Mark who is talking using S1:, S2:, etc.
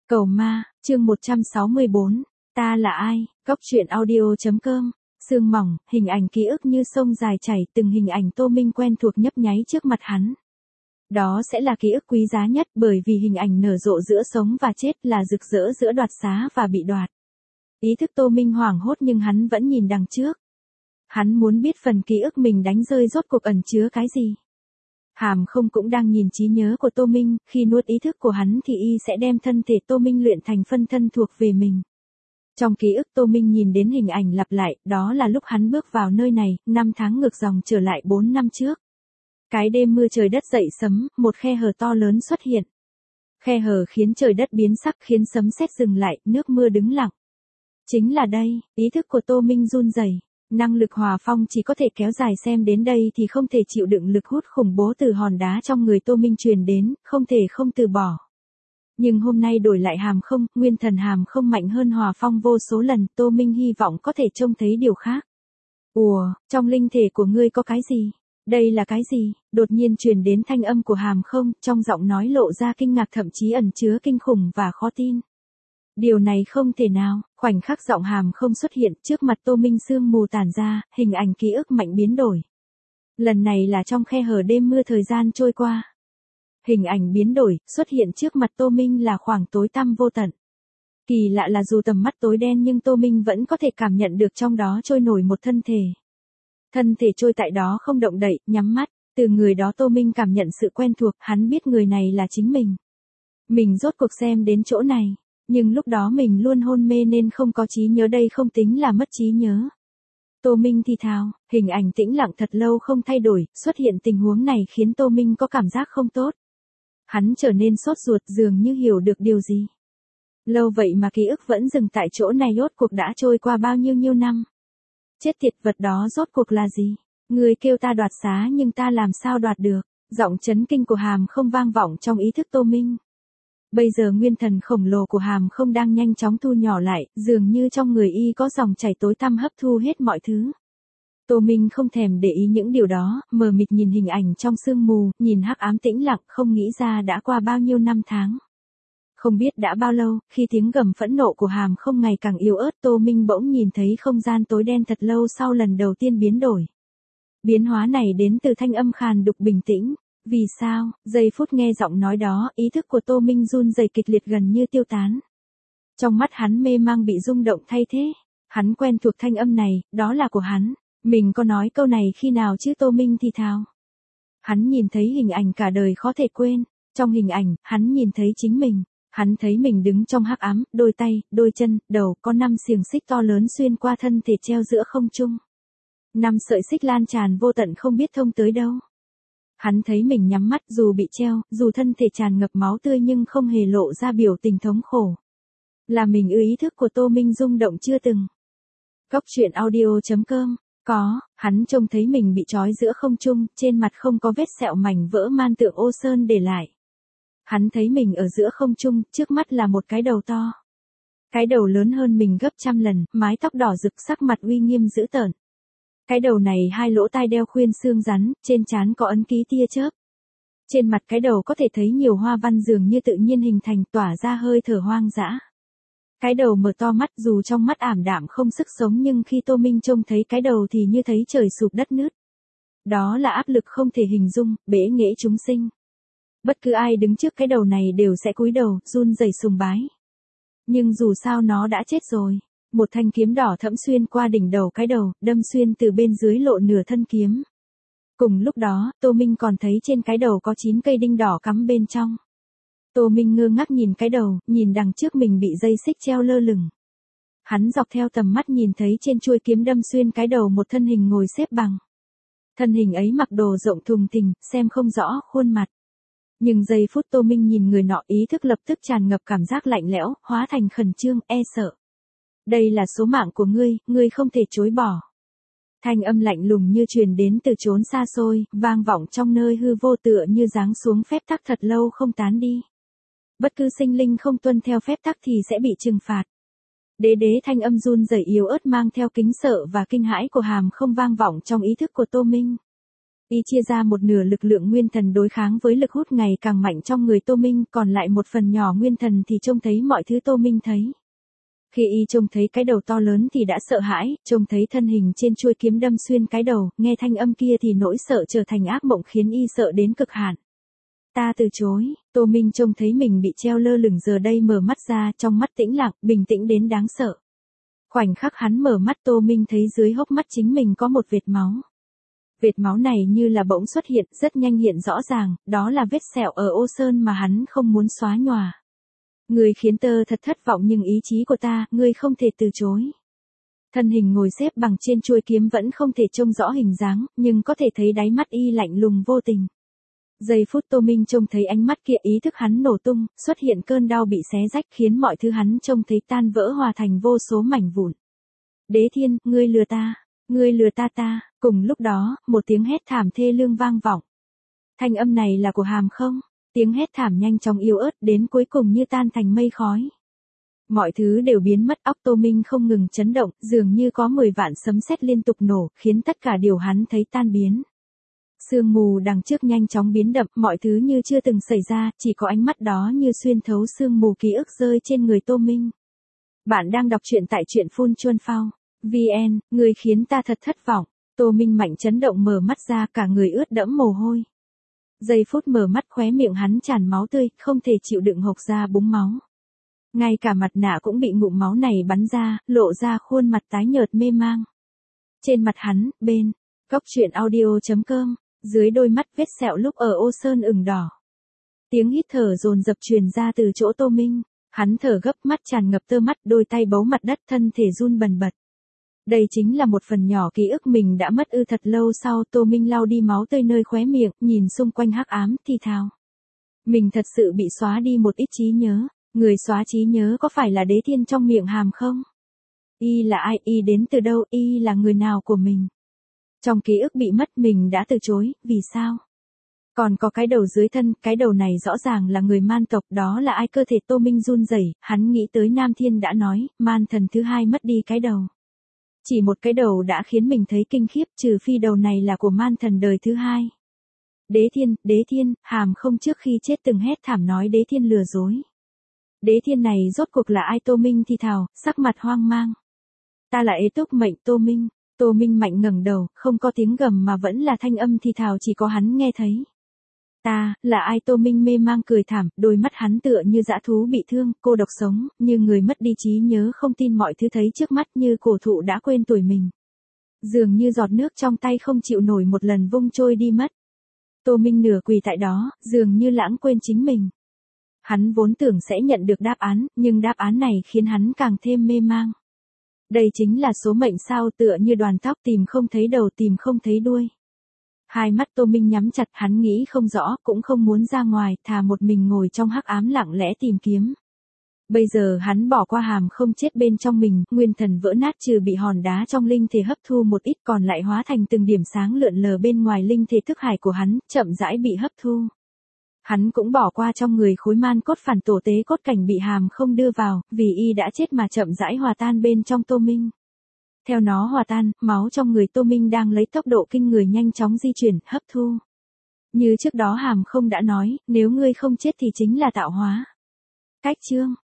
S1: Cầu ma, chương 164, ta là ai, Cóc truyện audio.com, sương mỏng, hình ảnh ký ức như sông dài chảy, từng hình ảnh Tô Minh quen thuộc nhấp nháy trước mặt hắn. Đó sẽ là ký ức quý giá nhất bởi vì hình ảnh nở rộ giữa sống và chết là rực rỡ giữa đoạt xá và bị đoạt. Ý thức Tô Minh hoảng hốt nhưng hắn vẫn nhìn đằng trước. Hắn muốn biết phần ký ức mình đánh rơi rốt cuộc ẩn chứa cái gì. Hàm không cũng đang nhìn trí nhớ của Tô Minh, khi nuốt ý thức của hắn thì y sẽ đem thân thể Tô Minh luyện thành phân thân thuộc về mình. Trong ký ức Tô Minh nhìn đến hình ảnh lặp lại, đó là lúc hắn bước vào nơi này, 5 tháng ngược dòng trở lại 4 năm trước. Cái đêm mưa trời đất dậy sấm, một khe hở to lớn xuất hiện. Khe hở khiến trời đất biến sắc, khiến sấm sét dừng lại, nước mưa đứng lặng. Chính là đây, ý thức của Tô Minh run rẩy. Năng lực hòa phong chỉ có thể kéo dài xem đến đây thì không thể chịu đựng lực hút khủng bố từ hòn đá trong người Tô Minh truyền đến, không thể không từ bỏ. Nhưng hôm nay đổi lại hàm không, nguyên thần hàm không mạnh hơn hòa phong vô số lần, Tô Minh hy vọng có thể trông thấy điều khác. Ủa, trong linh thể của ngươi có cái gì? Đây là cái gì? Đột nhiên truyền đến thanh âm của hàm không, trong giọng nói lộ ra kinh ngạc thậm chí ẩn chứa kinh khủng và khó tin. Điều này không thể nào, khoảnh khắc giọng hàm không xuất hiện, trước mặt Tô Minh sương mù tản ra, hình ảnh ký ức mạnh biến đổi. Lần này là trong khe hở đêm mưa thời gian trôi qua. Hình ảnh biến đổi, xuất hiện trước mặt Tô Minh là khoảng tối tăm vô tận. Kỳ lạ là dù tầm mắt tối đen nhưng Tô Minh vẫn có thể cảm nhận được trong đó trôi nổi một thân thể. Thân thể trôi tại đó không động đậy, nhắm mắt, từ người đó Tô Minh cảm nhận sự quen thuộc, hắn biết người này là chính mình. Mình rốt cuộc xem đến chỗ này. Nhưng lúc đó mình luôn hôn mê nên không có trí nhớ, đây không tính là mất trí nhớ. Tô Minh thì thào, hình ảnh tĩnh lặng thật lâu không thay đổi, xuất hiện tình huống này khiến Tô Minh có cảm giác không tốt. Hắn trở nên sốt ruột dường như hiểu được điều gì. Lâu vậy mà ký ức vẫn dừng tại chỗ này, rốt cuộc đã trôi qua bao nhiêu năm. Chết tiệt, vật đó rốt cuộc là gì? Người kêu ta đoạt xá nhưng ta làm sao đoạt được? Giọng chấn kinh của hàm không vang vọng trong ý thức Tô Minh. Bây giờ nguyên thần khổng lồ của hàm không đang nhanh chóng thu nhỏ lại, dường như trong người y có dòng chảy tối tăm hấp thu hết mọi thứ. Tô Minh không thèm để ý những điều đó, mờ mịt nhìn hình ảnh trong sương mù, nhìn hắc ám tĩnh lặng, không nghĩ ra đã qua bao nhiêu năm tháng. Không biết đã bao lâu, khi tiếng gầm phẫn nộ của hàm không ngày càng yếu ớt, Tô Minh bỗng nhìn thấy không gian tối đen thật lâu sau lần đầu tiên biến đổi. Biến hóa này đến từ thanh âm khàn đục bình tĩnh. Vì sao? Giây phút nghe giọng nói đó, ý thức của Tô Minh run rẩy kịch liệt gần như tiêu tán. Trong mắt hắn mê mang bị rung động thay thế. Hắn quen thuộc thanh âm này, đó là của hắn. Mình có nói câu này khi nào chứ? Tô Minh thì thào. Hắn nhìn thấy hình ảnh cả đời khó thể quên. Trong hình ảnh, hắn nhìn thấy chính mình. Hắn thấy mình đứng trong hắc ám, đôi tay, đôi chân, đầu, có 5 xiềng xích to lớn xuyên qua thân thể treo giữa không trung. 5 sợi xích lan tràn vô tận không biết thông tới đâu. Hắn thấy mình nhắm mắt, dù bị treo, dù thân thể tràn ngập máu tươi nhưng không hề lộ ra biểu tình thống khổ. Là mình ư? Ý thức của Tô Minh rung động chưa từng. Cóc truyện audio.com, hắn trông thấy mình bị trói giữa không trung, trên mặt không có vết sẹo mảnh vỡ man tượng ô sơn để lại. Hắn thấy mình ở giữa không trung, trước mắt là một cái đầu to. Cái đầu lớn hơn mình gấp trăm lần, mái tóc đỏ rực, sắc mặt uy nghiêm dữ tợn. Cái đầu này 2 lỗ tai đeo khuyên xương rắn, trên trán có ấn ký tia chớp. Trên mặt cái đầu có thể thấy nhiều hoa văn dường như tự nhiên hình thành, tỏa ra hơi thở hoang dã. Cái đầu mở to mắt, dù trong mắt ảm đạm không sức sống nhưng khi Tô Minh trông thấy cái đầu thì như thấy trời sụp đất nứt. Đó là áp lực không thể hình dung, bẽ nghễ chúng sinh. Bất cứ ai đứng trước cái đầu này đều sẽ cúi đầu, run rẩy sùng bái. Nhưng dù sao nó đã chết rồi. Một thanh kiếm đỏ thẫm xuyên qua đỉnh đầu cái đầu, đâm xuyên từ bên dưới lộ nửa thân kiếm. Cùng lúc đó, Tô Minh còn thấy trên cái đầu có 9 cây đinh đỏ cắm bên trong. Tô Minh ngơ ngác nhìn cái đầu, nhìn đằng trước mình bị dây xích treo lơ lửng. Hắn dọc theo tầm mắt nhìn thấy trên chuôi kiếm đâm xuyên cái đầu một thân hình ngồi xếp bằng. Thân hình ấy mặc đồ rộng thùng thình, xem không rõ khuôn mặt. Nhưng giây phút Tô Minh nhìn người nọ, ý thức lập tức tràn ngập cảm giác lạnh lẽo, hóa thành khẩn trương, e sợ. Đây là số mạng của ngươi không thể chối bỏ. Thanh âm lạnh lùng như truyền đến từ chốn xa xôi, vang vọng trong nơi hư vô tựa như giáng xuống phép tắc thật lâu không tán đi. Bất cứ sinh linh không tuân theo phép tắc thì sẽ bị trừng phạt. Đế thanh âm run rẩy yếu ớt mang theo kính sợ và kinh hãi của hàm không vang vọng trong ý thức của Tô Minh. Y chia ra một nửa lực lượng nguyên thần đối kháng với lực hút ngày càng mạnh trong người Tô Minh, còn lại một phần nhỏ nguyên thần thì trông thấy mọi thứ Tô Minh thấy. Khi y trông thấy cái đầu to lớn thì đã sợ hãi, trông thấy thân hình trên chuôi kiếm đâm xuyên cái đầu, nghe thanh âm kia thì nỗi sợ trở thành ác mộng khiến y sợ đến cực hạn. Ta từ chối. Tô Minh trông thấy mình bị treo lơ lửng giờ đây mở mắt ra, trong mắt tĩnh lặng, bình tĩnh đến đáng sợ. Khoảnh khắc hắn mở mắt Tô Minh thấy dưới hốc mắt chính mình có một vệt máu. Vệt máu này như là bỗng xuất hiện, rất nhanh hiện rõ ràng, đó là vết sẹo ở ô sơn mà hắn không muốn xóa nhòa. Ngươi khiến tơ thật thất vọng nhưng ý chí của ta, ngươi không thể từ chối. Thân hình ngồi xếp bằng trên chuôi kiếm vẫn không thể trông rõ hình dáng, nhưng có thể thấy đáy mắt y lạnh lùng vô tình. Giây phút Tô Minh trông thấy ánh mắt kia ý thức hắn nổ tung, xuất hiện cơn đau bị xé rách khiến mọi thứ hắn trông thấy tan vỡ hòa thành vô số mảnh vụn. Đế Thiên, ngươi lừa ta, ngươi lừa ta. Cùng lúc đó, một tiếng hét thảm thê lương vang vọng. Thanh âm này là của Hàm không? Tiếng hét thảm nhanh chóng yếu ớt đến cuối cùng như tan thành mây khói. Mọi thứ đều biến mất, óc Tô Minh không ngừng chấn động, dường như có 10 vạn sấm sét liên tục nổ, khiến tất cả điều hắn thấy tan biến. Sương mù đằng trước nhanh chóng biến đậm, mọi thứ như chưa từng xảy ra, chỉ có ánh mắt đó như xuyên thấu sương mù ký ức rơi trên người Tô Minh. Bạn đang đọc truyện tại truyện Phun Chuân Phao. VN, người khiến ta thật thất vọng. Tô Minh mạnh chấn động mở mắt ra, cả người ướt đẫm mồ hôi. Giây phút mở mắt khóe miệng hắn tràn máu tươi, không thể chịu đựng hộc ra búng máu. Ngay cả mặt nạ cũng bị ngụm máu này bắn ra, lộ ra khuôn mặt tái nhợt mê mang. Trên mặt hắn, bên, góc truyện audio.com, dưới đôi mắt vết sẹo lúc ở ô sơn ửng đỏ. Tiếng hít thở dồn dập truyền ra từ chỗ Tô Minh, hắn thở gấp mắt tràn ngập tơ mắt, đôi tay bấu mặt đất thân thể run bần bật. Đây chính là một phần nhỏ ký ức mình đã mất thật lâu sau. Tô Minh lau đi máu tươi nơi khóe miệng, nhìn xung quanh hắc ám, thì thào. Mình thật sự bị xóa đi một ít trí nhớ, người xóa trí nhớ có phải là Đế Thiên trong miệng Hàm không? Y là ai, y đến từ đâu, y là người nào của mình? Trong ký ức bị mất mình đã từ chối, vì sao? Còn có cái đầu dưới thân, cái đầu này rõ ràng là người man tộc, đó là ai? Cơ thể Tô Minh run rẩy, hắn nghĩ tới Nam Thiên đã nói, man thần thứ hai mất đi cái đầu. Chỉ một cái đầu đã khiến mình thấy kinh khiếp, trừ phi đầu này là của man thần đời thứ hai. Đế Thiên, Hàm không trước khi chết từng hét thảm nói Đế Thiên lừa dối. Đế Thiên này rốt cuộc là ai? Tô Minh thì thào, sắc mặt hoang mang. Ta là Ế Túc mệnh Tô Minh. Tô Minh mạnh ngẩng đầu, không có tiếng gầm mà vẫn là thanh âm thì thào chỉ có hắn nghe thấy. Ta, là ai? Tô Minh mê mang cười thảm, đôi mắt hắn tựa như dã thú bị thương, cô độc sống, như người mất đi trí nhớ, không tin mọi thứ thấy trước mắt, như cổ thụ đã quên tuổi mình. Dường như giọt nước trong tay không chịu nổi một lần vung trôi đi mất. Tô Minh nửa quỳ tại đó, dường như lãng quên chính mình. Hắn vốn tưởng sẽ nhận được đáp án, nhưng đáp án này khiến hắn càng thêm mê mang. Đây chính là số mệnh sao? Tựa như đoàn tóc tìm không thấy đầu, tìm không thấy đuôi. Hai mắt Tô Minh nhắm chặt, hắn nghĩ không rõ, cũng không muốn ra ngoài, thà một mình ngồi trong hắc ám lặng lẽ tìm kiếm. Bây giờ hắn bỏ qua Hàm không chết bên trong mình, nguyên thần vỡ nát trừ bị hòn đá trong linh thể hấp thu một ít còn lại hóa thành từng điểm sáng lượn lờ bên ngoài linh thể thức hải của hắn, chậm rãi bị hấp thu. Hắn cũng bỏ qua trong người khối man cốt phản tổ tế cốt cảnh bị Hàm không đưa vào, vì y đã chết mà chậm rãi hòa tan bên trong Tô Minh. Theo nó hòa tan, máu trong người Tô Minh đang lấy tốc độ kinh người nhanh chóng di chuyển, hấp thu. Như trước đó Hàm không đã nói, nếu ngươi không chết thì chính là tạo hóa. Cách chương